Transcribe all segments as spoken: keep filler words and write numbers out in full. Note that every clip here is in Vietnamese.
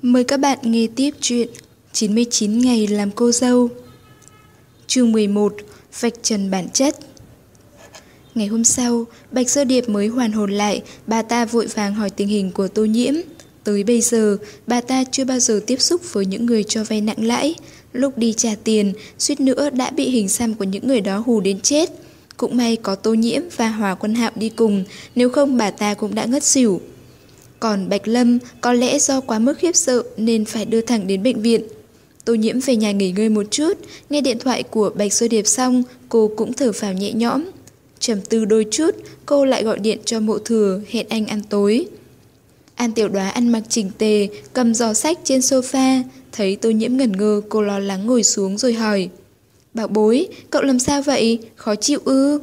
Mời các bạn nghe tiếp chuyện chín mươi chín ngày làm cô dâu. Chương mười một. Vạch trần bản chất. Ngày hôm sau, Bạch Sơ Điệp mới hoàn hồn lại, bà ta vội vàng hỏi tình hình của Tô Nhiễm. Tới bây giờ, bà ta chưa bao giờ tiếp xúc với những người cho vay nặng lãi. Lúc đi trả tiền, suýt nữa đã bị hình xăm của những người đó hù đến chết. Cũng may có Tô Nhiễm và Hòa Quân Hạo đi cùng, nếu không bà ta cũng đã ngất xỉu. Còn Bạch Lâm có lẽ do quá mức khiếp sợ nên phải đưa thẳng đến bệnh viện. Tô Nhiễm về nhà nghỉ ngơi một chút, nghe điện thoại của Bạch Sơ Điệp xong, cô cũng thở phào nhẹ nhõm. Trầm tư đôi chút, cô lại gọi điện cho Mộ Thừa hẹn anh ăn tối. An Tiểu Đoá ăn mặc chỉnh tề, cầm giỏ sách trên sofa, thấy Tô Nhiễm ngẩn ngơ, cô lo lắng ngồi xuống rồi hỏi: "Bảo bối, cậu làm sao vậy? Khó chịu ư?"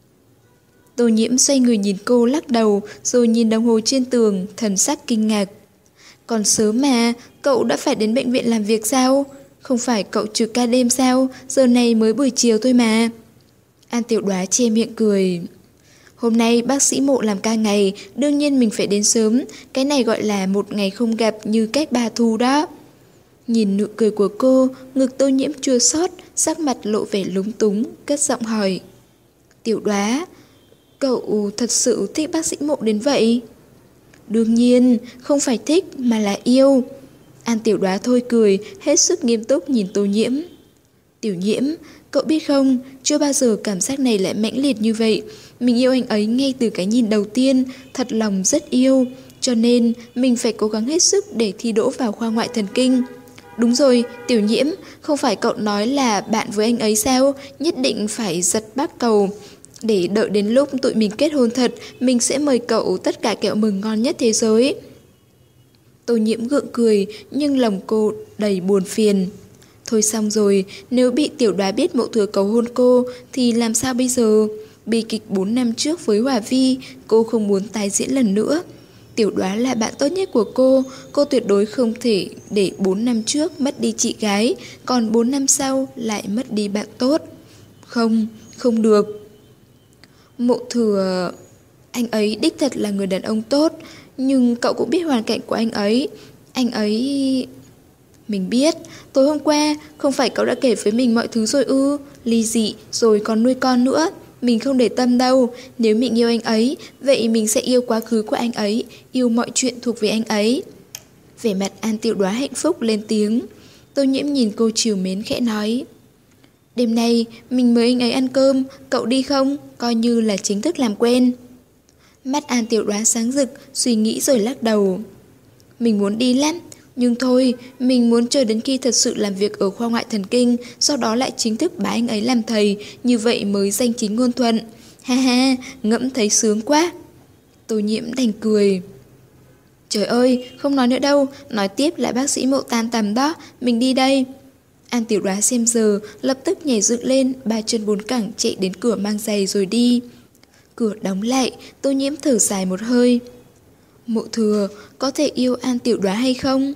Tô Nhiễm xoay người nhìn cô lắc đầu, rồi nhìn đồng hồ trên tường, thần sắc kinh ngạc. "Còn sớm mà, cậu đã phải đến bệnh viện làm việc sao? Không phải cậu trực ca đêm sao? Giờ này mới buổi chiều thôi mà." An Tiểu Đoá che miệng cười. "Hôm nay bác sĩ Mộ làm ca ngày, đương nhiên mình phải đến sớm, cái này gọi là một ngày không gặp như cách ba thu đó." Nhìn nụ cười của cô, ngực Tô Nhiễm chua xót, sắc mặt lộ vẻ lúng túng, cất giọng hỏi: "Tiểu Đoá, cậu thật sự thích bác sĩ Mộ đến vậy?" "Đương nhiên, không phải thích mà là yêu." An Tiểu Đoá thôi cười, hết sức nghiêm túc nhìn Tô Nhiễm. "Tiểu Nhiễm, cậu biết không, chưa bao giờ cảm giác này lại mãnh liệt như vậy. Mình yêu anh ấy ngay từ cái nhìn đầu tiên, thật lòng rất yêu. Cho nên, mình phải cố gắng hết sức để thi đỗ vào khoa ngoại thần kinh." "Đúng rồi, Tiểu Nhiễm, không phải cậu nói là bạn với anh ấy sao? Nhất định phải giật bác cầu. Để đợi đến lúc tụi mình kết hôn thật, mình sẽ mời cậu tất cả kẹo mừng ngon nhất thế giới." Tô Nhiễm gượng cười, nhưng lòng cô đầy buồn phiền. Thôi xong rồi, nếu bị Tiểu Đoá biết Mộ Thừa cầu hôn cô, thì làm sao bây giờ? Bi kịch bốn năm trước với Hòa Vi, cô không muốn tái diễn lần nữa. Tiểu Đoá là bạn tốt nhất của cô, cô tuyệt đối không thể để bốn năm trước mất đi chị gái, còn bốn năm sau lại mất đi bạn tốt. Không, không được. Mộ Thừa... Anh ấy đích thật là người đàn ông tốt, nhưng cậu cũng biết hoàn cảnh của anh ấy. Anh ấy... Mình biết, tối hôm qua không phải cậu đã kể với mình mọi thứ rồi ư? Ly dị rồi còn nuôi con nữa. Mình không để tâm đâu. Nếu mình yêu anh ấy, vậy mình sẽ yêu quá khứ của anh ấy, yêu mọi chuyện thuộc về anh ấy. Vẻ mặt An Tiểu Đoá hạnh phúc lên tiếng. Tô Nhiễm nhìn cô trìu mến khẽ nói: "Đêm nay mình mời anh ấy ăn cơm, cậu đi không? Coi như là chính thức làm quen." Mắt An Tiểu Đoá sáng rực, suy nghĩ rồi lắc đầu. "Mình muốn đi lắm, nhưng thôi, mình muốn chờ đến khi thật sự làm việc ở khoa ngoại thần kinh, sau đó lại chính thức bái anh ấy làm thầy, như vậy mới danh chính ngôn thuận. Ha ha, ngẫm thấy sướng quá." Tô Nhiễm đành cười. "Trời ơi, không nói nữa đâu, nói tiếp là bác sĩ Mộ tan tầm đó, mình đi đây." An Tiểu Đoá xem giờ, lập tức nhảy dựng lên, ba chân bốn cẳng chạy đến cửa mang giày rồi đi. Cửa đóng lại, Tô Nhiễm thở dài một hơi. Mộ Thừa có thể yêu An Tiểu Đoá hay không?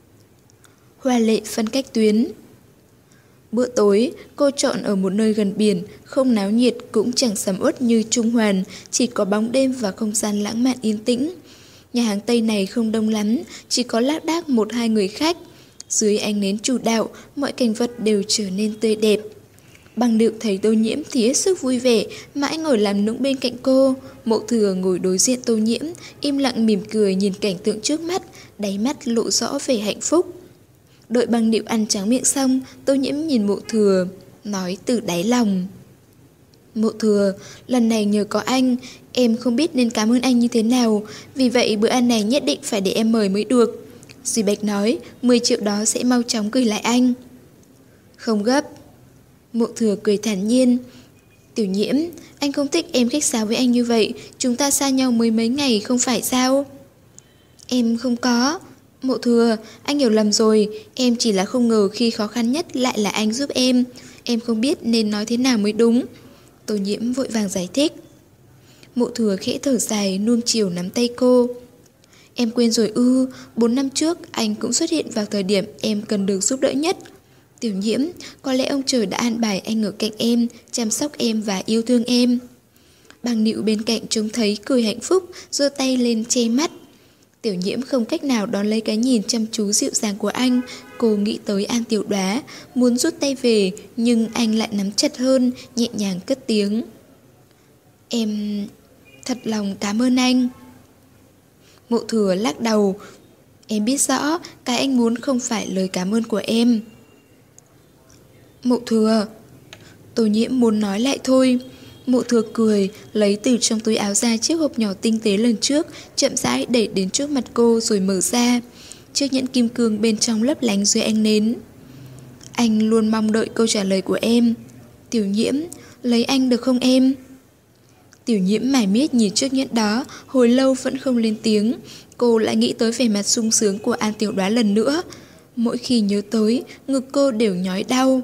Hoa lệ phân cách tuyến. Bữa tối, cô chọn ở một nơi gần biển, không náo nhiệt cũng chẳng sầm uất như Trung Hoàn, chỉ có bóng đêm và không gian lãng mạn yên tĩnh. Nhà hàng Tây này không đông lắm, chỉ có lác đác một hai người khách. Dưới ánh nến chủ đạo, mọi cảnh vật đều trở nên tươi đẹp. Bằng Điệu thấy Tô Nhiễm thì hết sức vui vẻ, mãi ngồi làm nũng bên cạnh cô. Mộ Thừa ngồi đối diện Tô Nhiễm, im lặng mỉm cười nhìn cảnh tượng trước mắt, đáy mắt lộ rõ vẻ hạnh phúc. Đợi Bằng Điệu ăn tráng miệng xong, Tô Nhiễm nhìn Mộ Thừa, nói từ đáy lòng: "Mộ Thừa, lần này nhờ có anh, em không biết nên cảm ơn anh như thế nào, vì vậy bữa ăn này nhất định phải để em mời mới được." Duy Bạch nói, mười triệu đó sẽ mau chóng gửi lại anh. "Không gấp." Mộ Thừa cười thản nhiên. "Tiểu Nhiễm, anh không thích em khách sáo với anh như vậy, chúng ta xa nhau mới mấy ngày không phải sao?" "Em không có." "Mộ Thừa, anh hiểu lầm rồi, em chỉ là không ngờ khi khó khăn nhất lại là anh giúp em. Em không biết nên nói thế nào mới đúng." Tô Nhiễm vội vàng giải thích. Mộ Thừa khẽ thở dài, nuông chiều nắm tay cô. "Em quên rồi ư, bốn năm trước anh cũng xuất hiện vào thời điểm em cần được giúp đỡ nhất. Tiểu Nhiễm, có lẽ ông trời đã an bài anh ở cạnh em, chăm sóc em và yêu thương em." Bằng Nịu bên cạnh trông thấy cười hạnh phúc, giơ tay lên che mắt. Tiểu Nhiễm không cách nào đón lấy cái nhìn chăm chú dịu dàng của anh. Cô nghĩ tới An Tiểu Đoá, muốn rút tay về, nhưng anh lại nắm chặt hơn, nhẹ nhàng cất tiếng. Em thật lòng cảm ơn anh. Mộ Thừa lắc đầu. Em biết rõ, cái anh muốn không phải lời cảm ơn của em. Mộ Thừa. Tô Nhiễm muốn nói lại thôi. Mộ Thừa cười, lấy từ trong túi áo ra chiếc hộp nhỏ tinh tế lần trước, chậm rãi đẩy đến trước mặt cô rồi mở ra. Chiếc nhẫn kim cương bên trong lấp lánh dưới ánh nến. Anh luôn mong đợi câu trả lời của em. Tiểu Nhiễm, lấy anh được không em? Tiểu Nhiễm mải miết nhìn chiếc nhẫn đó, hồi lâu vẫn không lên tiếng. Cô lại nghĩ tới vẻ mặt sung sướng của An Tiểu Đoá lần nữa. Mỗi khi nhớ tới, ngực cô đều nhói đau.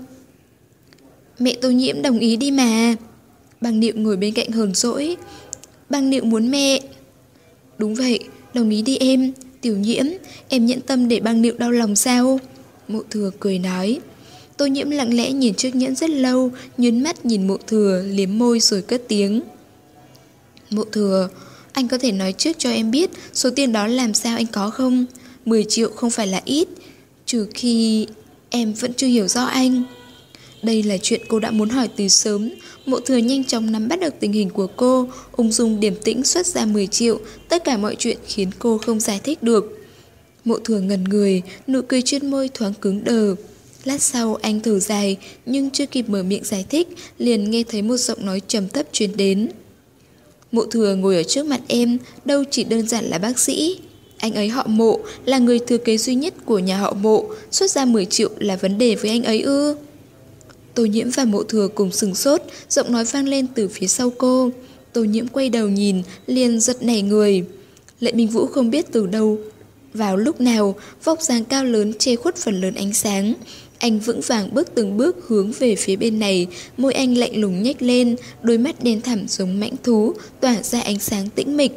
Mẹ Tô Nhiễm đồng ý đi mà. Băng Niệu ngồi bên cạnh hờn dỗi. Băng Niệu muốn mẹ. Đúng vậy, đồng ý đi em. Tiểu Nhiễm, em nhẫn tâm để Băng Niệu đau lòng sao? Mộ Thừa cười nói. Tô Nhiễm lặng lẽ nhìn chiếc nhẫn rất lâu, nhướng mắt nhìn Mộ Thừa, liếm môi rồi cất tiếng. Mộ Thừa, anh có thể nói trước cho em biết số tiền đó làm sao anh có không? mười triệu không phải là ít, trừ khi em vẫn chưa hiểu rõ anh. Đây là chuyện cô đã muốn hỏi từ sớm. Mộ Thừa nhanh chóng nắm bắt được tình hình của cô, ung dung điềm tĩnh xuất ra mười triệu. Tất cả mọi chuyện khiến cô không giải thích được. Mộ Thừa ngẩn người, nụ cười trên môi thoáng cứng đờ. Lát sau anh thở dài, nhưng chưa kịp mở miệng giải thích, liền nghe thấy một giọng nói trầm thấp truyền đến. Mộ Thừa ngồi ở trước mặt em, đâu chỉ đơn giản là bác sĩ. Anh ấy họ Mộ, là người thừa kế duy nhất của nhà họ Mộ. Xuất ra mười triệu là vấn đề với anh ấy ư? Tô Nhiễm và Mộ Thừa cùng sừng sốt, giọng nói vang lên từ phía sau cô. Tô Nhiễm quay đầu nhìn, liền giật nảy người. Lệ Minh Vũ không biết từ đâu vào lúc nào, vóc dáng cao lớn che khuất phần lớn ánh sáng. Anh vững vàng bước từng bước hướng về phía bên này, môi anh lạnh lùng nhếch lên, đôi mắt đen thẳm giống mãnh thú, tỏa ra ánh sáng tĩnh mịch.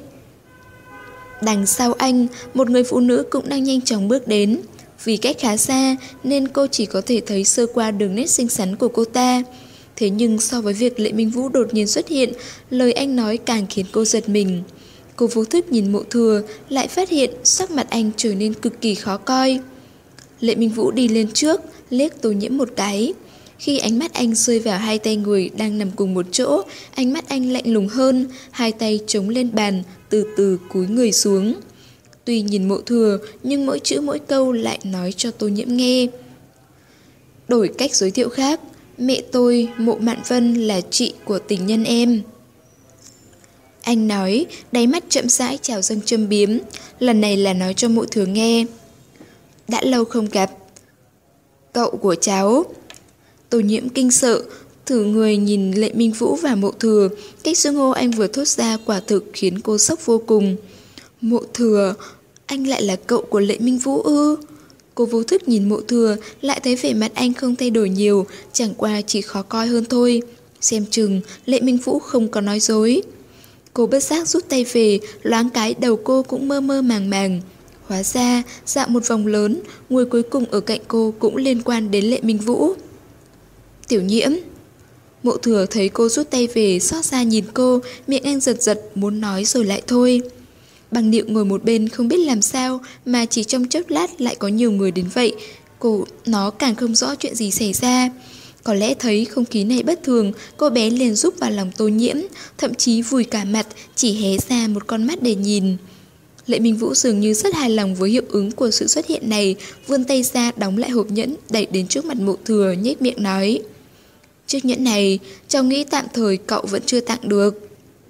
Đằng sau anh, một người phụ nữ cũng đang nhanh chóng bước đến. Vì cách khá xa nên cô chỉ có thể thấy sơ qua đường nét xinh xắn của cô ta. Thế nhưng so với việc Lệ Minh Vũ đột nhiên xuất hiện, lời anh nói càng khiến cô giật mình. Cô vô thức nhìn Mộ Thừa, lại phát hiện sắc mặt anh trở nên cực kỳ khó coi. Lệ Minh Vũ đi lên trước, liếc Tô Nhiễm một cái. Khi ánh mắt anh rơi vào hai tay người đang nằm cùng một chỗ, ánh mắt anh lạnh lùng hơn, hai tay chống lên bàn, từ từ cúi người xuống. Tuy nhìn Mộ Thừa, nhưng mỗi chữ mỗi câu lại nói cho Tô Nhiễm nghe. Đổi cách giới thiệu khác, mẹ tôi, Mộ Mạn Vân là chị của tình nhân em. Anh nói, đáy mắt chậm rãi trào dâng châm biếm, lần này là nói cho Mộ Thừa nghe. Đã lâu không gặp. Cậu của cháu. Tô Nhiễm kinh sợ, thử người nhìn Lệ Minh Vũ và Mộ Thừa, cách xưng hô anh vừa thốt ra quả thực khiến cô sốc vô cùng. Mộ Thừa, anh lại là cậu của Lệ Minh Vũ ư? Cô vô thức nhìn Mộ Thừa, lại thấy vẻ mặt anh không thay đổi nhiều, chẳng qua chỉ khó coi hơn thôi. Xem chừng, Lệ Minh Vũ không có nói dối. Cô bất giác rút tay về, loáng cái đầu cô cũng mơ mơ màng màng. Hóa ra, dạo một vòng lớn, người cuối cùng ở cạnh cô cũng liên quan đến Lệ Minh Vũ. Tiểu Nhiễm. Mộ Thừa thấy cô rút tay về, xót xa nhìn cô, miệng anh giật giật, muốn nói rồi lại thôi. Băng Niệu ngồi một bên không biết làm sao, mà chỉ trong chốc lát lại có nhiều người đến vậy. Cô, nó càng không rõ chuyện gì xảy ra. Có lẽ thấy không khí này bất thường, cô bé liền rúc vào lòng Tô Nhiễm, thậm chí vùi cả mặt, chỉ hé ra một con mắt để nhìn. Lệ Minh Vũ dường như rất hài lòng với hiệu ứng của sự xuất hiện này, vươn tay ra đóng lại hộp nhẫn, đẩy đến trước mặt Mộ Thừa, nhếch miệng nói. Chiếc nhẫn này, cháu nghĩ tạm thời cậu vẫn chưa tặng được.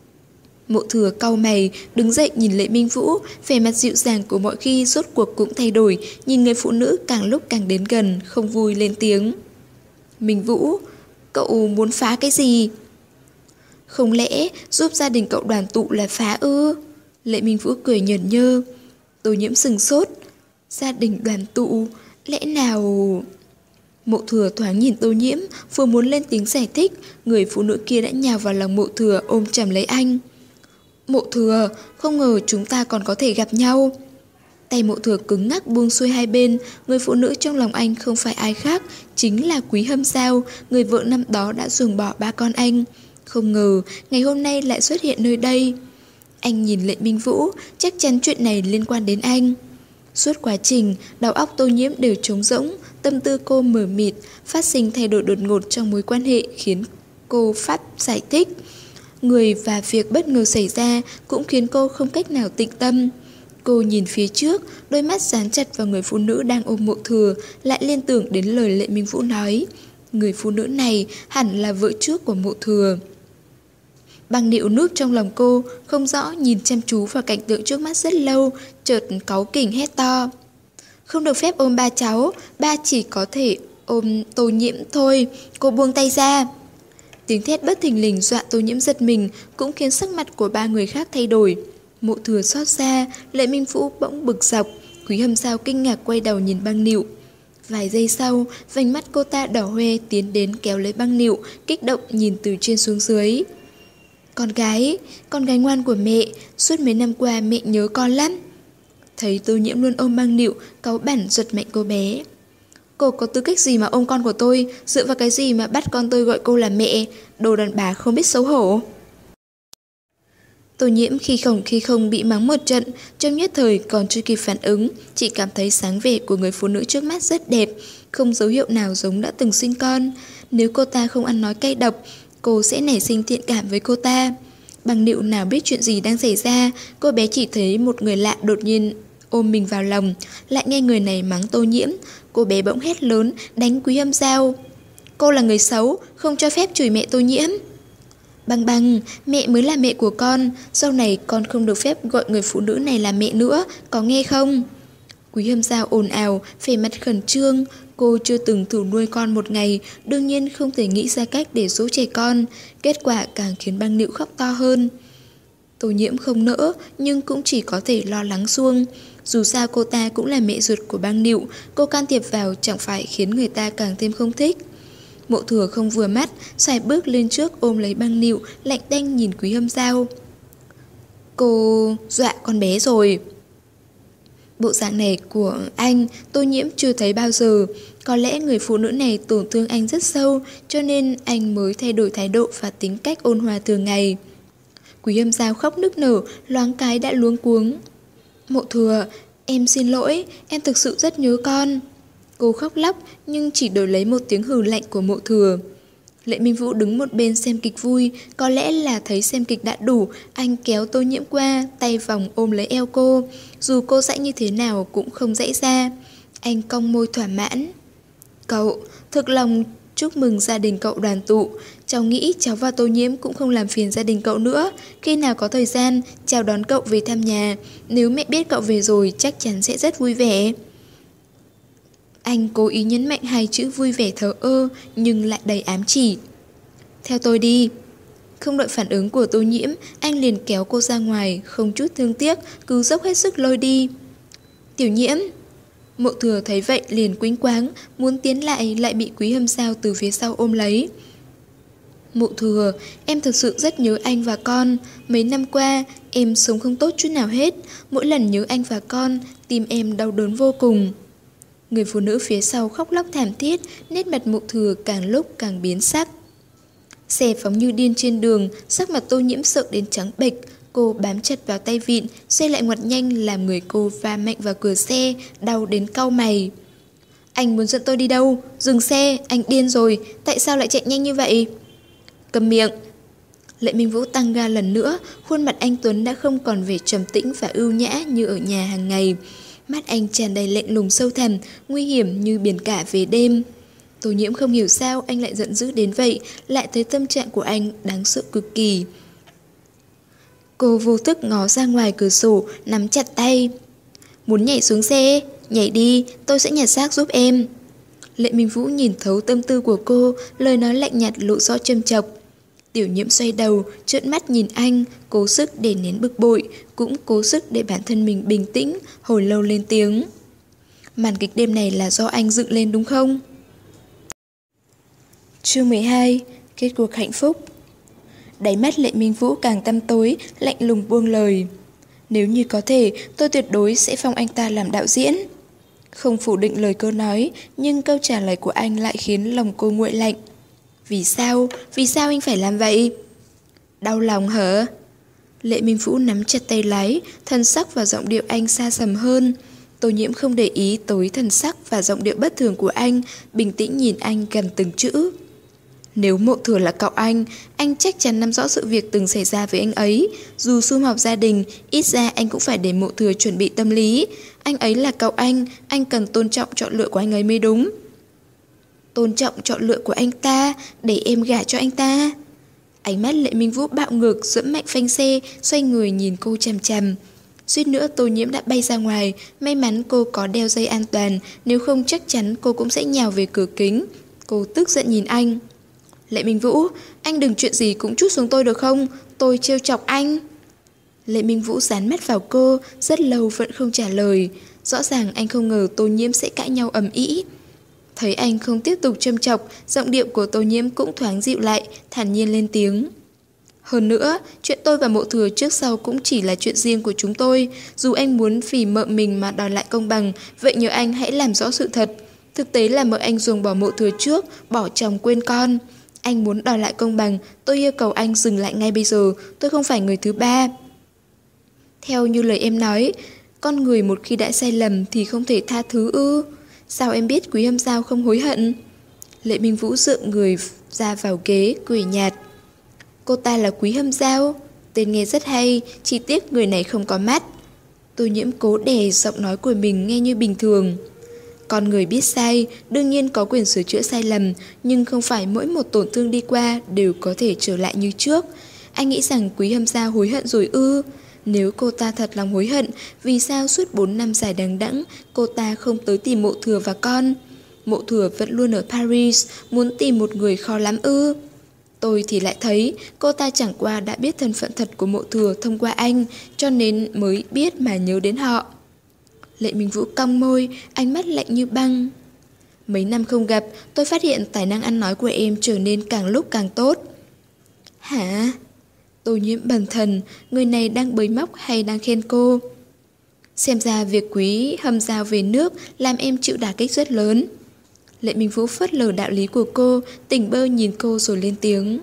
Mộ Thừa cau mày, đứng dậy nhìn Lệ Minh Vũ, vẻ mặt dịu dàng của mọi khi rốt cuộc cũng thay đổi, nhìn người phụ nữ càng lúc càng đến gần, không vui lên tiếng. Minh Vũ, cậu muốn phá cái gì? Không lẽ giúp gia đình cậu đoàn tụ là phá ư? Lệ Minh Vũ cười nhởn nhơ. Tô Nhiễm sừng sốt. Gia đình đoàn tụ, lẽ nào... Mộ Thừa thoáng nhìn Tô Nhiễm, vừa muốn lên tiếng giải thích, người phụ nữ kia đã nhào vào lòng Mộ Thừa ôm chầm lấy anh. Mộ Thừa, không ngờ chúng ta còn có thể gặp nhau. Tay Mộ Thừa cứng ngắc buông xuôi hai bên, người phụ nữ trong lòng anh không phải ai khác, chính là Quý Hâm Sao, người vợ năm đó đã ruồng bỏ ba con anh. Không ngờ, ngày hôm nay lại xuất hiện nơi đây. Anh nhìn Lệ Minh Vũ, chắc chắn chuyện này liên quan đến anh. Suốt quá trình, đầu óc Tô Nhiễm đều trống rỗng, tâm tư cô mờ mịt, phát sinh thay đổi đột ngột trong mối quan hệ khiến cô phát giải thích. Người và việc bất ngờ xảy ra cũng khiến cô không cách nào tĩnh tâm. Cô nhìn phía trước, đôi mắt dán chặt vào người phụ nữ đang ôm Mộ Thừa, lại liên tưởng đến lời Lệ Minh Vũ nói. Người phụ nữ này hẳn là vợ trước của Mộ Thừa. Băng Nịu núp trong lòng cô, không rõ nhìn chăm chú vào cảnh tượng trước mắt rất lâu, chợt cáu kỉnh hét to. Không được phép ôm ba cháu, ba chỉ có thể ôm Tô Nhiễm thôi, cô buông tay ra. Tiếng thét bất thình lình dọa Tô Nhiễm giật mình, cũng khiến sắc mặt của ba người khác thay đổi. Mộ Thừa xót xa, Lệ Minh Vũ bỗng bực dọc, Quý Hâm Sao kinh ngạc quay đầu nhìn Băng Nịu. Vài giây sau, vành mắt cô ta đỏ hoe tiến đến kéo lấy Băng Nịu, kích động nhìn từ trên xuống dưới. Con gái, con gái ngoan của mẹ, suốt mấy năm qua mẹ nhớ con lắm. Thấy Tô Nhiễm luôn ôm Băng Nịu, cáu bẳn giật mạnh cô bé. Cô có tư cách gì mà ôm con của tôi, dựa vào cái gì mà bắt con tôi gọi cô là mẹ, đồ đàn bà không biết xấu hổ. Tô Nhiễm khi không khi không bị mắng một trận, trong nhất thời còn chưa kịp phản ứng, chỉ cảm thấy sáng vẻ của người phụ nữ trước mắt rất đẹp, không dấu hiệu nào giống đã từng sinh con. Nếu cô ta không ăn nói cay độc, cô sẽ nảy sinh thiện cảm với cô ta. Băng Nịu nào biết chuyện gì đang xảy ra, cô bé chỉ thấy một người lạ đột nhiên ôm mình vào lòng, lại nghe người này mắng Tô Nhiễm. Cô bé bỗng hét lớn, đánh Quý Hâm Sao. Cô là người xấu, không cho phép chửi mẹ Tô Nhiễm. Băng Băng, mẹ mới là mẹ của con, sau này con không được phép gọi người phụ nữ này là mẹ nữa, có nghe không? Quý Hâm Sao ồn ào, vẻ mặt khẩn trương. Cô chưa từng thử nuôi con một ngày, đương nhiên không thể nghĩ ra cách để dỗ trẻ con. Kết quả càng khiến Băng Nịu khóc to hơn. Tô Nhiễm không nỡ, nhưng cũng chỉ có thể lo lắng xuông. Dù sao cô ta cũng là mẹ ruột của Băng Nịu, cô can thiệp vào chẳng phải khiến người ta càng thêm không thích. Mộ Thừa không vừa mắt, xoài bước lên trước ôm lấy Băng Nịu, lạnh tanh nhìn Quý Hâm Sao. Cô dọa con bé rồi. Bộ dạng này của anh, Tô Nhiễm chưa thấy bao giờ. Có lẽ người phụ nữ này tổn thương anh rất sâu, cho nên anh mới thay đổi thái độ và tính cách ôn hòa thường ngày. Quý Hâm Sao khóc nức nở, loáng cái đã luống cuống. Mộ Thừa, em xin lỗi, em thực sự rất nhớ con. Cô khóc lóc nhưng chỉ đổi lấy một tiếng hừ lạnh của Mộ Thừa. Lệ Minh Vũ đứng một bên xem kịch vui, có lẽ là thấy xem kịch đã đủ, anh kéo Tô Nhiễm qua, tay vòng ôm lấy eo cô. Dù cô dãy như thế nào cũng không dãy ra. Anh cong môi thỏa mãn. Cậu, thực lòng chúc mừng gia đình cậu đoàn tụ. Cháu nghĩ cháu và Tô Nhiễm cũng không làm phiền gia đình cậu nữa. Khi nào có thời gian, chào đón cậu về thăm nhà. Nếu mẹ biết cậu về rồi chắc chắn sẽ rất vui vẻ. Anh cố ý nhấn mạnh hai chữ vui vẻ thờ ơ, nhưng lại đầy ám chỉ. Theo tôi đi. Không đợi phản ứng của Tô Nhiễm, anh liền kéo cô ra ngoài, không chút thương tiếc, cứ dốc hết sức lôi đi. Tiểu Nhiễm. Mộ Thừa thấy vậy liền quĩnh quáng, muốn tiến lại lại bị Quý Hâm Sao từ phía sau ôm lấy. Mộ Thừa, em thực sự rất nhớ anh và con. Mấy năm qua, em sống không tốt chút nào hết. Mỗi lần nhớ anh và con, tim em đau đớn vô cùng. Người phụ nữ phía sau khóc lóc thảm thiết, nét mặt Mộ Thừa càng lúc càng biến sắc. Xe phóng như điên trên đường, sắc mặt Tô Nhiễm sợ đến trắng bệch. Cô bám chặt vào tay vịn, xe lại ngoặt nhanh làm người cô va mạnh vào cửa xe, đau đến cau mày. Anh muốn dẫn tôi đi đâu? Dừng xe, anh điên rồi, tại sao lại chạy nhanh như vậy? Cầm miệng. Lệ Minh Vũ tăng ga lần nữa, khuôn mặt anh Tuấn đã không còn vẻ trầm tĩnh và ưu nhã như ở nhà hàng ngày. Mắt anh tràn đầy lạnh lùng sâu thẳm, nguy hiểm như biển cả về đêm. Tô Nhiễm không hiểu sao anh lại giận dữ đến vậy, lại thấy tâm trạng của anh đáng sợ cực kỳ. Cô vô thức ngó ra ngoài cửa sổ, nắm chặt tay. Muốn nhảy xuống xe? Nhảy đi, tôi sẽ nhặt xác giúp em. Lệ Minh Vũ nhìn thấu tâm tư của cô, lời nói lạnh nhạt lộ rõ châm chọc. Tiểu Nhiễm xoay đầu, trợn mắt nhìn anh, cố sức để nén bực bội, cũng cố sức để bản thân mình bình tĩnh, hồi lâu lên tiếng. Màn kịch đêm này là do anh dựng lên đúng không? Chương mười hai. Kết cuộc hạnh phúc. Đáy mắt Lệ Minh Vũ càng tăm tối, lạnh lùng buông lời. Nếu như có thể, tôi tuyệt đối sẽ phong anh ta làm đạo diễn. Không phủ định lời cô nói, nhưng câu trả lời của anh lại khiến lòng cô nguội lạnh. Vì sao? Vì sao anh phải làm vậy? Đau lòng hả? Lệ Minh Vũ nắm chặt tay lái, thân sắc và giọng điệu anh xa sầm hơn. Tô Nhiễm không để ý tới thần sắc và giọng điệu bất thường của anh, bình tĩnh nhìn anh gần từng chữ. Nếu Mộ Thừa là cậu anh, anh chắc chắn nắm rõ sự việc từng xảy ra với anh ấy. Dù sum họp gia đình, ít ra anh cũng phải để Mộ Thừa chuẩn bị tâm lý. Anh ấy là cậu anh, anh cần tôn trọng chọn lựa của anh ấy mới đúng. Tôn trọng chọn lựa của anh ta, để em gả cho anh ta. Ánh mắt Lệ Minh Vũ bạo ngược, giẫm mạnh phanh xe, xoay người nhìn cô chằm chằm. Suýt nữa Tô Nhiễm đã bay ra ngoài, may mắn cô có đeo dây an toàn, nếu không chắc chắn cô cũng sẽ nhào về cửa kính. Cô tức giận nhìn anh. Lệ Minh Vũ, anh đừng chuyện gì cũng trút xuống tôi được không? Tôi trêu chọc anh. Lệ Minh Vũ dán mắt vào cô, rất lâu vẫn không trả lời. Rõ ràng anh không ngờ Tô Nhiễm sẽ cãi nhau ầm ĩ. Thấy anh không tiếp tục châm chọc, giọng điệu của Tô Nhiễm cũng thoáng dịu lại, thản nhiên lên tiếng. Hơn nữa, chuyện tôi và Mộ Thừa trước sau cũng chỉ là chuyện riêng của chúng tôi. Dù anh muốn vì mợ mình mà đòi lại công bằng, vậy nhờ anh hãy làm rõ sự thật. Thực tế là mợ anh ruồng bỏ Mộ Thừa trước, bỏ chồng quên con. Anh muốn đòi lại công bằng, tôi yêu cầu anh dừng lại ngay bây giờ, tôi không phải người thứ ba. Theo như lời em nói, con người một khi đã sai lầm thì không thể tha thứ ư? Sao em biết Quý Hâm Giao không hối hận? Lệ Minh Vũ dựa người ra vào ghế, cười nhạt. Cô ta là Quý Hâm Giao, tên nghe rất hay, chỉ tiếc người này không có mắt. Tô Nhiễm cố đè giọng nói của mình nghe như bình thường. Con người biết sai, đương nhiên có quyền sửa chữa sai lầm, nhưng không phải mỗi một tổn thương đi qua đều có thể trở lại như trước. Anh nghĩ rằng Quý Hâm Giao hối hận rồi ư? Nếu cô ta thật lòng hối hận, vì sao suốt bốn năm dài đằng đẵng cô ta không tới tìm Mộ Thừa và con? Mộ Thừa vẫn luôn ở Paris, muốn tìm một người khó lắm ư? Tôi thì lại thấy cô ta chẳng qua đã biết thân phận thật của Mộ Thừa thông qua anh, cho nên mới biết mà nhớ đến họ. Lệ Minh Vũ cong môi, ánh mắt lạnh như băng. Mấy năm không gặp, tôi phát hiện tài năng ăn nói của em trở nên càng lúc càng tốt. Hả? Tô Nhiễm bần thần, người này đang bới móc hay đang khen cô? Xem ra việc Quý Hâm Giao về nước làm em chịu đả kích rất lớn. Lệ Minh Vũ phớt lờ đạo lý của cô, tỉnh bơ nhìn cô rồi lên tiếng.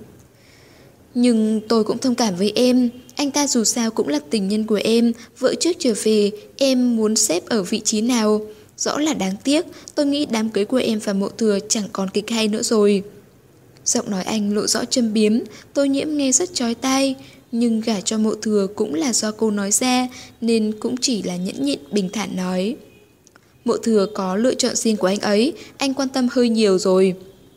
Nhưng tôi cũng thông cảm với em, anh ta dù sao cũng là tình nhân của em, vợ trước trở về, em muốn xếp ở vị trí nào? Rõ là đáng tiếc, tôi nghĩ đám cưới của em và Mộ Thừa chẳng còn kịch hay nữa rồi. Giọng nói anh lộ rõ châm biếm, Tô Nhiễm nghe rất chói tai, nhưng gả cho Mộ Thừa cũng là do cô nói ra, nên cũng chỉ là nhẫn nhịn bình thản nói. Mộ Thừa có lựa chọn riêng của anh ấy, anh quan tâm hơi nhiều rồi.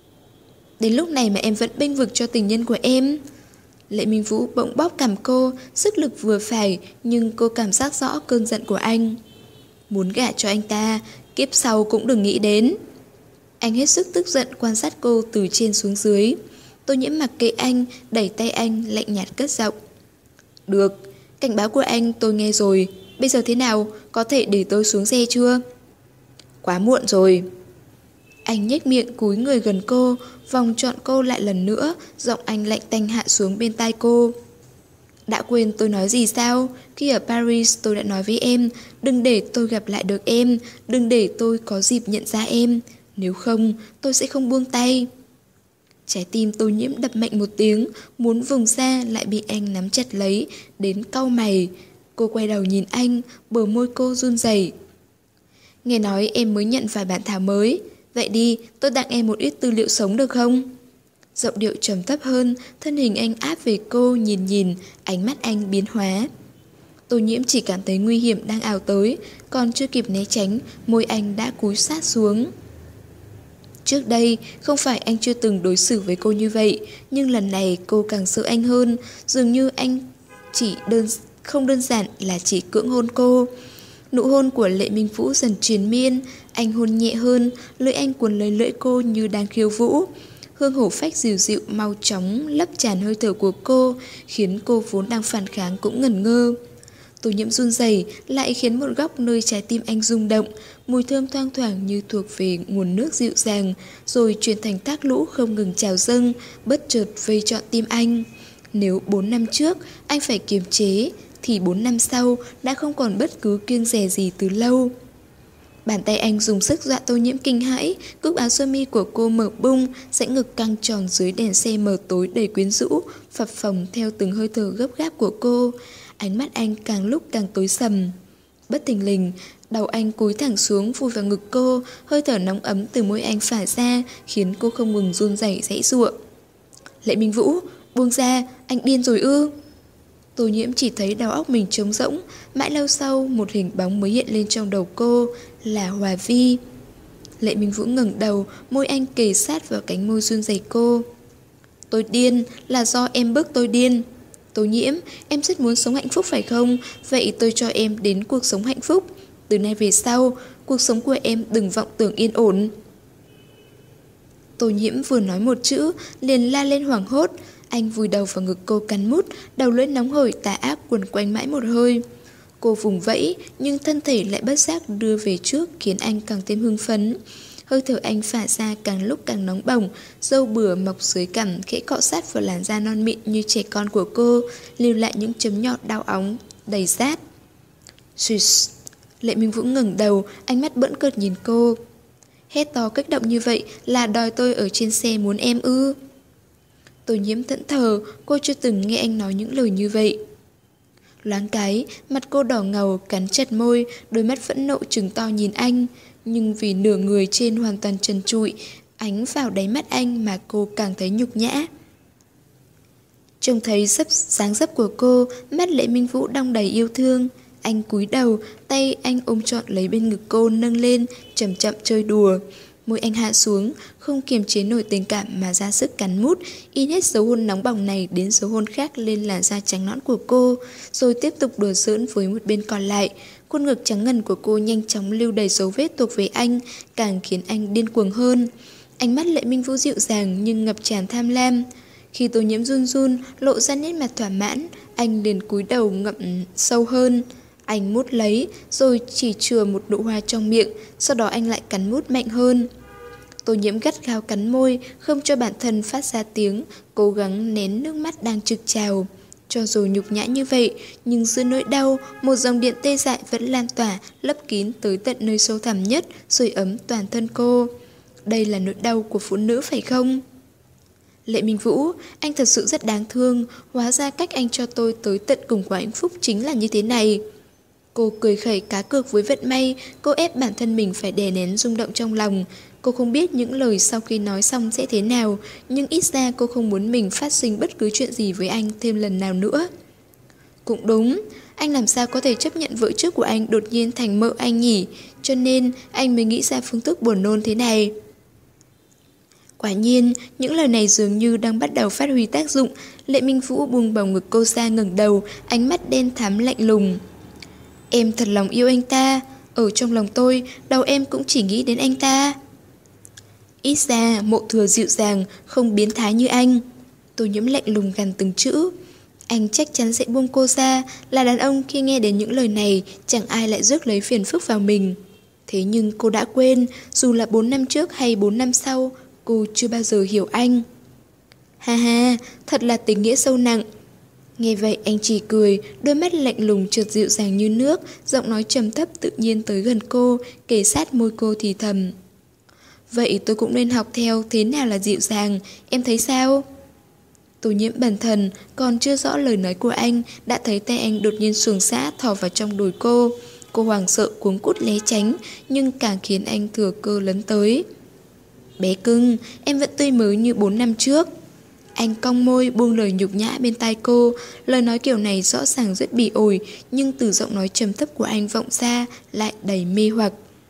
Đến lúc này mà em vẫn bênh vực cho tình nhân của em. Lệ Minh Vũ bỗng bóp cằm cô, sức lực vừa phải, nhưng cô cảm giác rõ cơn giận của anh. Muốn gả cho anh ta, kiếp sau cũng đừng nghĩ đến. Anh hết sức tức giận quan sát cô từ trên xuống dưới. Tô Nhiễm mặc kệ anh, đẩy tay anh, lạnh nhạt cất giọng. Được, cảnh báo của anh tôi nghe rồi. Bây giờ thế nào, có thể để tôi xuống xe chưa? Quá muộn rồi. Anh nhếch miệng cúi người gần cô, vòng trọn cô lại lần nữa, giọng anh lạnh tanh hạ xuống bên tai cô. Đã quên tôi nói gì sao? Khi ở Paris tôi đã nói với em, đừng để tôi gặp lại được em, đừng để tôi có dịp nhận ra em. Nếu không, tôi sẽ không buông tay. Trái tim Tô Nhiễm đập mạnh một tiếng, muốn vùng ra lại bị anh nắm chặt lấy, đến cau mày. Cô quay đầu nhìn anh, bờ môi cô run rẩy. Nghe nói em mới nhận vài bản thảo mới. Vậy đi, tôi tặng em một ít tư liệu sống được không? Giọng điệu trầm thấp hơn, thân hình anh áp về cô nhìn nhìn, ánh mắt anh biến hóa. Tô Nhiễm chỉ cảm thấy nguy hiểm đang ào tới, còn chưa kịp né tránh, môi anh đã cúi sát xuống. Trước đây, không phải anh chưa từng đối xử với cô như vậy, nhưng lần này cô càng sợ anh hơn, dường như anh chỉ đơn không đơn giản là chỉ cưỡng hôn cô. Nụ hôn của Lệ Minh Vũ dần triền miên, anh hôn nhẹ hơn, lưỡi anh cuốn lấy lưỡi cô như đang khiêu vũ. Hương hổ phách dịu dịu mau chóng lấp tràn hơi thở của cô, khiến cô vốn đang phản kháng cũng ngẩn ngơ. Tô Nhiễm run rẩy lại khiến một góc nơi trái tim anh rung động, mùi thơm thoang thoảng như thuộc về nguồn nước dịu dàng, rồi chuyển thành thác lũ không ngừng trào dâng, bất chợt vây trọn tim anh. Nếu bốn năm trước anh phải kiềm chế, thì bốn năm sau đã không còn bất cứ kiêng dè gì từ lâu. Bàn tay anh dùng sức dọa Tô Nhiễm kinh hãi, cúc áo sơ mi của cô mở bung, dãy ngực căng tròn dưới đèn xe mờ tối đầy quyến rũ, phập phồng theo từng hơi thở gấp gáp của cô. Ánh mắt anh càng lúc càng tối sầm. Bất thình lình, đầu anh cúi thẳng xuống vùi vào ngực cô, hơi thở nóng ấm từ môi anh phả ra, khiến cô không ngừng run rẩy giãy giụa. Lệ Minh Vũ, buông ra, anh điên rồi ư? Tô Nhiễm chỉ thấy đầu óc mình trống rỗng, mãi lâu sau một hình bóng mới hiện lên trong đầu cô, là Hòa Vi. Lệ Minh Vũ ngẩng đầu, môi anh kề sát vào cánh môi run rẩy cô. Tôi điên, là do em bức tôi điên. Tô Nhiễm, em rất muốn sống hạnh phúc phải không? Vậy tôi cho em đến cuộc sống hạnh phúc. Từ nay về sau, cuộc sống của em đừng vọng tưởng yên ổn. Tô Nhiễm vừa nói một chữ, liền la lên hoảng hốt. Anh vùi đầu vào ngực cô cắn mút, đầu lưỡi nóng hổi tà ác quấn quanh mãi một hơi. Cô vùng vẫy, nhưng thân thể lại bất giác đưa về trước khiến anh càng thêm hưng phấn. Hơi thở anh phả ra càng lúc càng nóng bỏng, râu bừa mọc dưới cằm khẽ cọ sát vào làn da non mịn như trẻ con của cô, lưu lại những chấm nhọt đau óng, đầy rát. Shh. Lệ Minh Vũ ngẩng đầu, ánh mắt bỡn cợt nhìn cô. Hét to kích động như vậy là đòi tôi ở trên xe muốn em ư? Tô Nhiễm thẫn thờ, cô chưa từng nghe anh nói những lời như vậy. Loáng cái, mặt cô đỏ ngầu, cắn chặt môi, đôi mắt phẫn nộ trừng to nhìn anh. Nhưng vì nửa người trên hoàn toàn trần trụi, ánh vào đáy mắt anh mà cô càng thấy nhục nhã. Trông thấy dấp dáng dấp của cô, mắt Lệ Minh Vũ đong đầy yêu thương. Anh cúi đầu, tay anh ôm trọn lấy bên ngực cô nâng lên, chậm chậm chơi đùa. Môi anh hạ xuống, không kiềm chế nổi tình cảm mà ra sức cắn mút, in hết dấu hôn nóng bỏng này đến dấu hôn khác lên làn da trắng nõn của cô, rồi tiếp tục đùa giỡn với một bên còn lại. Khuôn ngực trắng ngần của cô nhanh chóng lưu đầy dấu vết thuộc về anh, càng khiến anh điên cuồng hơn. Ánh mắt Lệ Minh Vũ dịu dàng nhưng ngập tràn tham lam. Khi Tô Nhiễm run run, lộ ra nét mặt thỏa mãn, anh liền cúi đầu ngậm sâu hơn. Anh mút lấy, rồi chỉ chừa một nụ hoa trong miệng, sau đó anh lại cắn mút mạnh hơn. Tô Nhiễm gắt gao cắn môi, không cho bản thân phát ra tiếng, cố gắng nén nước mắt đang trực trào. Cho dù nhục nhã như vậy, nhưng giữa nỗi đau, một dòng điện tê dại vẫn lan tỏa, lấp kín tới tận nơi sâu thẳm nhất, sưởi ấm toàn thân cô. Đây là nỗi đau của phụ nữ phải không? Lệ Minh Vũ, anh thật sự rất đáng thương, hóa ra cách anh cho tôi tới tận cùng của hạnh phúc chính là như thế này. Cô cười khẩy cá cược với vận may, cô ép bản thân mình phải đè nén rung động trong lòng. Cô không biết những lời sau khi nói xong sẽ thế nào, nhưng ít ra cô không muốn mình phát sinh bất cứ chuyện gì với anh thêm lần nào nữa. Cũng đúng, anh làm sao có thể chấp nhận vợ trước của anh đột nhiên thành mợ anh nhỉ, cho nên anh mới nghĩ ra phương thức buồn nôn thế này. Quả nhiên, những lời này dường như đang bắt đầu phát huy tác dụng. Lệ Minh Vũ buông bầu ngực cô ra ngẩng đầu, ánh mắt đen thắm lạnh lùng. Em thật lòng yêu anh ta, ở trong lòng tôi, đầu em cũng chỉ nghĩ đến anh ta. Ít ra, Mộ Thừa dịu dàng, không biến thái như anh. Tô Nhiễm lạnh lùng gằn từng chữ. Anh chắc chắn sẽ buông cô ra, là đàn ông khi nghe đến những lời này, chẳng ai lại rước lấy phiền phức vào mình. Thế nhưng cô đã quên, dù là bốn năm trước hay bốn năm sau, cô chưa bao giờ hiểu anh. Ha ha, thật là tình nghĩa sâu nặng. Nghe vậy anh chỉ cười, đôi mắt lạnh lùng trượt dịu dàng như nước, giọng nói trầm thấp tự nhiên tới gần cô, kề sát môi cô thì thầm. Vậy tôi cũng nên học theo thế nào là dịu dàng, em thấy sao? Tô Nhiễm bần thần, còn chưa rõ lời nói của anh, đã thấy tay anh đột nhiên xuồng xã thò vào trong đùi cô. Cô hoảng sợ cuống cút né tránh, nhưng càng khiến anh thừa cơ lấn tới. Bé cưng, em vẫn tươi mới như bốn năm trước. Anh cong môi buông lời nhục nhã bên tai cô, lời nói kiểu này rõ ràng rất bỉ ổi, nhưng từ giọng nói trầm thấp của anh vọng ra lại đầy mê hoặc.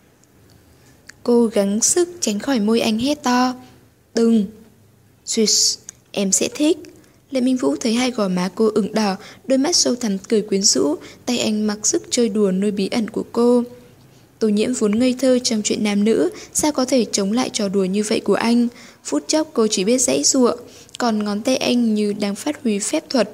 Cô gắng sức tránh khỏi môi anh hét to. Đừng. Xuyệt, em sẽ thích. Lệ Minh Vũ thấy hai gò má cô ửng đỏ, đôi mắt sâu thẳm cười quyến rũ, tay anh mặc sức chơi đùa nơi bí ẩn của cô. Tô Nhiễm vốn ngây thơ trong chuyện nam nữ, sao có thể chống lại trò đùa như vậy của anh. Phút chốc cô chỉ biết giãy giụa, còn ngón tay anh như đang phát huy phép thuật.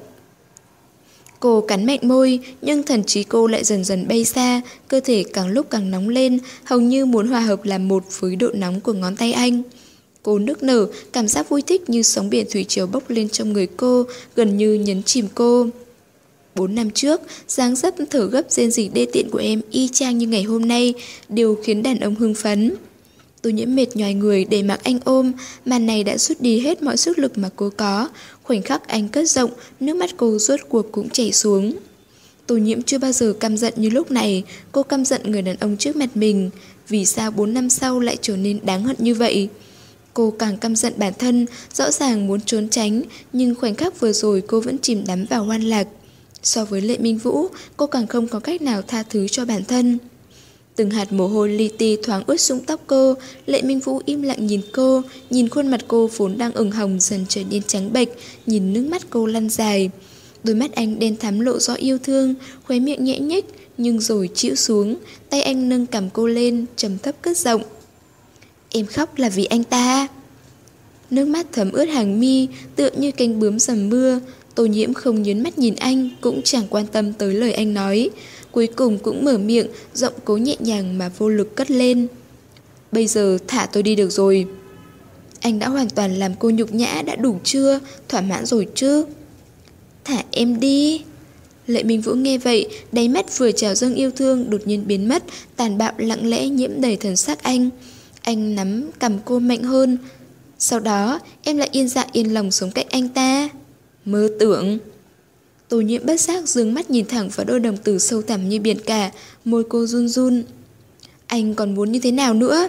Cô cắn mạnh môi, nhưng thần trí cô lại dần dần bay xa, cơ thể càng lúc càng nóng lên, hầu như muốn hòa hợp làm một với độ nóng của ngón tay anh. Cô nức nở, cảm giác vui thích như sóng biển thủy triều bốc lên trong người cô, gần như nhấn chìm cô. Bốn năm trước, dáng dấp thở gấp rên rỉ đê tiện của em y chang như ngày hôm nay, đều khiến đàn ông hưng phấn. Tô Nhiễm mệt nhoài người để mặc anh ôm, màn này đã rút đi hết mọi sức lực mà cô có. Khoảnh khắc anh cất giọng, nước mắt cô rốt cuộc cũng chảy xuống. Tô Nhiễm chưa bao giờ căm giận như lúc này, cô căm giận người đàn ông trước mặt mình. Vì sao bốn năm sau lại trở nên đáng hận như vậy? Cô càng căm giận bản thân, rõ ràng muốn trốn tránh, nhưng khoảnh khắc vừa rồi cô vẫn chìm đắm vào hoan lạc. So với Lệ Minh Vũ, cô càng không có cách nào tha thứ cho bản thân. Từng hạt mồ hôi li ti thoáng ướt sũng tóc cô, Lệ Minh Vũ im lặng nhìn cô, nhìn khuôn mặt cô vốn đang ửng hồng dần trở nên trắng bệch, nhìn nước mắt cô lăn dài. Đôi mắt anh đen thắm lộ rõ yêu thương, khóe miệng nhễ nhếch, nhưng rồi chịu xuống, tay anh nâng cằm cô lên, trầm thấp cất giọng. Em khóc là vì anh ta. Nước mắt thấm ướt hàng mi, tựa như cánh bướm dầm mưa. Tô Nhiễm không nhớn mắt nhìn anh, cũng chẳng quan tâm tới lời anh nói. Cuối cùng cũng mở miệng, giọng cố nhẹ nhàng mà vô lực cất lên. Bây giờ thả tôi đi được rồi. Anh đã hoàn toàn làm cô nhục nhã, đã đủ chưa? Thỏa mãn rồi chứ? Thả em đi. Lệ Minh Vũ nghe vậy, đáy mắt vừa trào dâng yêu thương đột nhiên biến mất, tàn bạo lặng lẽ nhiễm đầy thần sắc anh. Anh nắm cầm cô mạnh hơn. Sau đó em lại yên dạ yên lòng sống cạnh anh ta. Mơ tưởng. Tô Nhiễm bất giác dương mắt nhìn thẳng vào đôi đồng tử sâu thẳm như biển cả, môi cô run run. Anh còn muốn như thế nào nữa?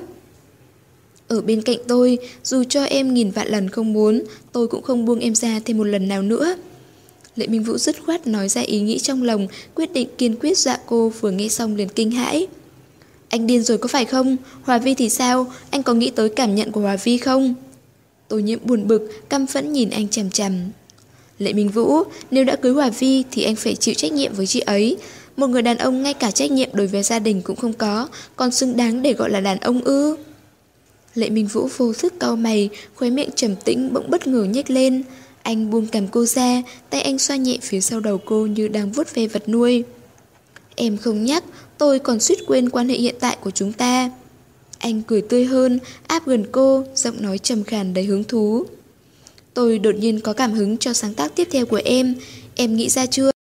Ở bên cạnh tôi, dù cho em nghìn vạn lần không muốn, tôi cũng không buông em ra thêm một lần nào nữa. Lệ Minh Vũ dứt khoát nói ra ý nghĩ trong lòng, quyết định kiên quyết dọa cô, vừa nghe xong liền kinh hãi. Anh điên rồi có phải không? Hòa Vi thì sao? Anh có nghĩ tới cảm nhận của Hòa Vi không? Tô Nhiễm buồn bực, căm phẫn nhìn anh chằm chằm. Lệ Minh Vũ, nếu đã cưới Hòa Vi thì anh phải chịu trách nhiệm với chị ấy. Một người đàn ông ngay cả trách nhiệm đối với gia đình cũng không có, còn xứng đáng để gọi là đàn ông ư? Lệ Minh Vũ vô thức cau mày, khóe miệng trầm tĩnh bỗng bất ngờ nhếch lên. Anh buông cằm cô ra, tay anh xoa nhẹ phía sau đầu cô như đang vuốt ve vật nuôi. Em không nhắc, tôi còn suýt quên quan hệ hiện tại của chúng ta. Anh cười tươi hơn, áp gần cô, giọng nói trầm khàn đầy hứng thú. Tôi đột nhiên có cảm hứng cho sáng tác tiếp theo của em, em nghĩ ra chưa?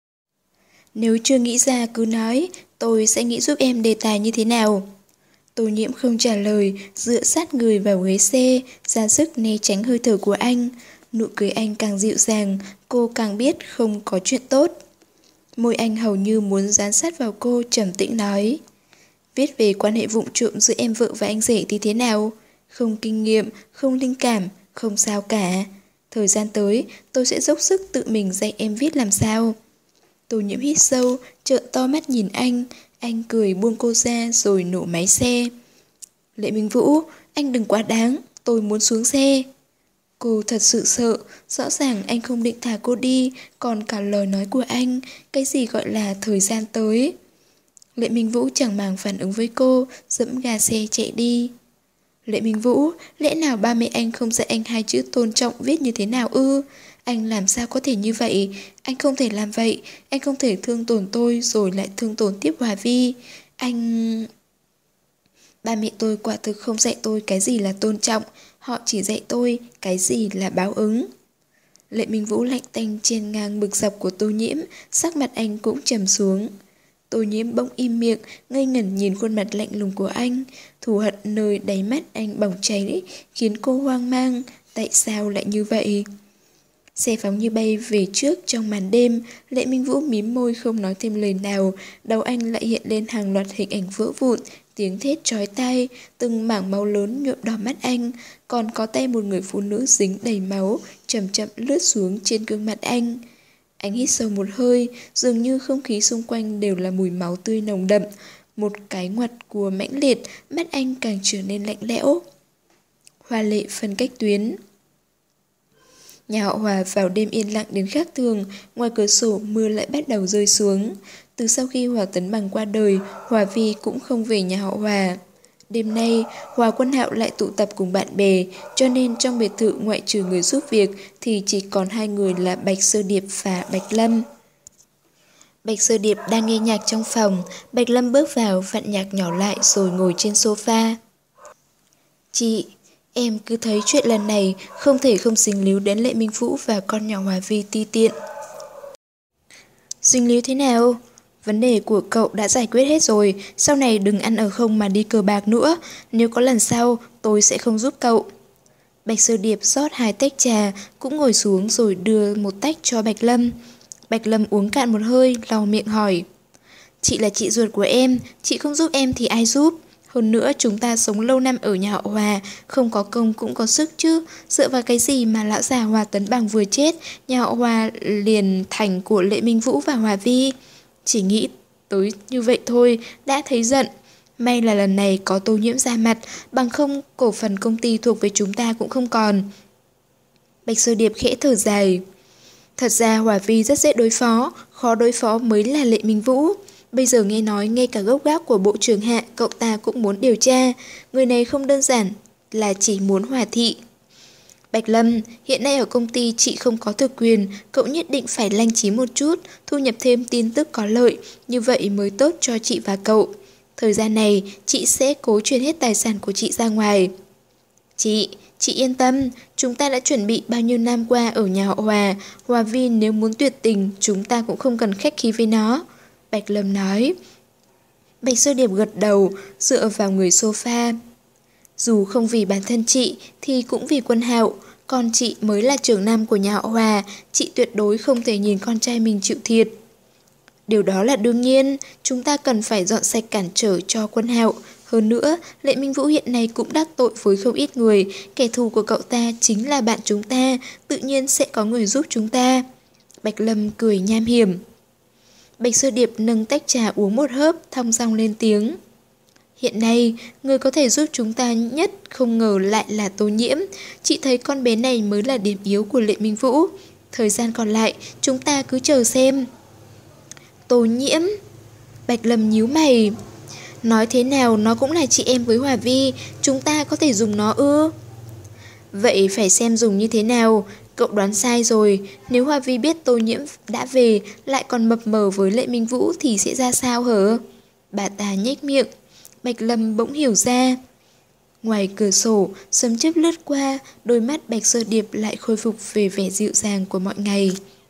Nếu chưa nghĩ ra cứ nói, tôi sẽ nghĩ giúp em đề tài như thế nào. Tô Nhiễm không trả lời, dựa sát người vào ghế xe, ra sức né tránh hơi thở của anh. Nụ cười anh càng dịu dàng, cô càng biết không có chuyện tốt. Môi anh hầu như muốn dán sát vào cô, trầm tĩnh nói. Viết về quan hệ vụng trộm giữa em vợ và anh rể thì thế nào? Không kinh nghiệm, không linh cảm, không sao cả. Thời gian tới, tôi sẽ dốc sức tự mình dạy em viết làm sao. Tô Nhiễm hít sâu, trợn to mắt nhìn anh. Anh cười buông cô ra rồi nổ máy xe. Lệ Minh Vũ, anh đừng quá đáng, tôi muốn xuống xe. Cô thật sự sợ, rõ ràng anh không định thả cô đi, còn cả lời nói của anh, cái gì gọi là thời gian tới. Lệ Minh Vũ chẳng màng phản ứng với cô, dẫm ga xe chạy đi. Lệ Minh Vũ, lẽ nào ba mẹ anh không dạy anh hai chữ tôn trọng viết như thế nào ư? Anh làm sao có thể như vậy? Anh không thể làm vậy, anh không thể thương tổn tôi rồi lại thương tổn tiếp Hòa Vi. Anh... Ba mẹ tôi quả thực không dạy tôi cái gì là tôn trọng, họ chỉ dạy tôi cái gì là báo ứng. Lệ Minh Vũ lạnh tanh trên ngang bực dọc của Tô Nhiễm, sắc mặt anh cũng trầm xuống. Tô Nhiễm bỗng im miệng, ngây ngẩn nhìn khuôn mặt lạnh lùng của anh. Thù hận nơi đáy mắt anh bỏng cháy, khiến cô hoang mang. Tại sao lại như vậy? Xe phóng như bay về trước trong màn đêm. Lệ Minh Vũ mím môi không nói thêm lời nào. Đầu anh lại hiện lên hàng loạt hình ảnh vỡ vụn, tiếng thét chói tai, từng mảng máu lớn nhuộm đỏ mắt anh. Còn có tay một người phụ nữ dính đầy máu, chậm chậm lướt xuống trên gương mặt anh. Anh hít sâu một hơi, dường như không khí xung quanh đều là mùi máu tươi nồng đậm. Một cái ngoặt của mãnh liệt, mắt anh càng trở nên lạnh lẽo. Hoa lệ phân cách tuyến. Nhà họ Hòa vào đêm yên lặng đến khác thường, ngoài cửa sổ mưa lại bắt đầu rơi xuống. Từ sau khi Hòa Tấn Bằng qua đời, Hòa Vi cũng không về nhà họ Hòa. Đêm nay, Hòa Quân Hạo lại tụ tập cùng bạn bè, cho nên trong biệt thự ngoại trừ người giúp việc thì chỉ còn hai người là Bạch Sơ Điệp và Bạch Lâm. Bạch Sơ Điệp đang nghe nhạc trong phòng, Bạch Lâm bước vào vặn nhạc nhỏ lại rồi ngồi trên sofa. Chị, em cứ thấy chuyện lần này không thể không dính líu đến Lệ Minh Vũ và con nhỏ Hòa Vi ti tiện. Dinh Líu thế nào? Vấn đề của cậu đã giải quyết hết rồi, sau này đừng ăn ở không mà đi cờ bạc nữa, nếu có lần sau tôi sẽ không giúp cậu. Bạch Sơ Điệp rót hai tách trà, cũng ngồi xuống rồi đưa một tách cho Bạch Lâm. Bạch Lâm uống cạn một hơi, lau miệng hỏi. Chị là chị ruột của em, chị không giúp em thì ai giúp? Hơn nữa chúng ta sống lâu năm ở nhà họ Hòa, không có công cũng có sức chứ. Dựa vào cái gì mà lão già Hòa Tấn Bằng vừa chết, nhà họ Hòa liền thành của Lệ Minh Vũ và Hòa Vi. Chỉ nghĩ tới như vậy thôi, đã thấy giận. May là lần này có Tô Nhiễm ra mặt, bằng không cổ phần công ty thuộc về chúng ta cũng không còn. Bạch Sơ Điệp khẽ thở dài. Thật ra Hòa Vi rất dễ đối phó, khó đối phó mới là Lệ Minh Vũ. Bây giờ nghe nói ngay cả gốc gác của Bộ trưởng Hạ cậu ta cũng muốn điều tra. Người này không đơn giản là chỉ muốn hòa thị. Bạch Lâm, hiện nay ở công ty chị không có thực quyền, cậu nhất định phải lanh trí một chút, thu nhập thêm tin tức có lợi, như vậy mới tốt cho chị và cậu. Thời gian này, chị sẽ cố chuyển hết tài sản của chị ra ngoài. Chị, chị yên tâm, chúng ta đã chuẩn bị bao nhiêu năm qua ở nhà họ Hòa, Hòa Vi nếu muốn tuyệt tình, chúng ta cũng không cần khách khí với nó. Bạch Lâm nói. Bạch Sơ Điệp gật đầu, dựa vào người sofa. Dù không vì bản thân chị thì cũng vì Quân Hạo, con chị mới là trưởng nam của nhà họ Hòa, chị tuyệt đối không thể nhìn con trai mình chịu thiệt. Điều đó là đương nhiên, chúng ta cần phải dọn sạch cản trở cho Quân Hạo. Hơn nữa, Lệ Minh Vũ hiện nay cũng đắc tội với không ít người, kẻ thù của cậu ta chính là bạn chúng ta, tự nhiên sẽ có người giúp chúng ta. Bạch Lâm cười nham hiểm. Bạch Sơ Điệp nâng tách trà uống một hớp, thong dong lên tiếng. Hiện nay, người có thể giúp chúng ta nhất không ngờ lại là Tô Nhiễm. Chị thấy con bé này mới là điểm yếu của Lệ Minh Vũ. Thời gian còn lại, chúng ta cứ chờ xem. Tô Nhiễm. Bạch Lâm nhíu mày. Nói thế nào nó cũng là chị em với Hòa Vi, chúng ta có thể dùng nó ư? Vậy phải xem dùng như thế nào. Cậu đoán sai rồi, nếu Hòa Vi biết Tô Nhiễm đã về lại còn mập mờ với Lệ Minh Vũ thì sẽ ra sao hả? Bà ta nhếch miệng. Bạch Lâm bỗng hiểu ra. Ngoài cửa sổ, sấm chớp lướt qua, đôi mắt Bạch Sơ Điệp lại khôi phục về vẻ dịu dàng của mọi ngày.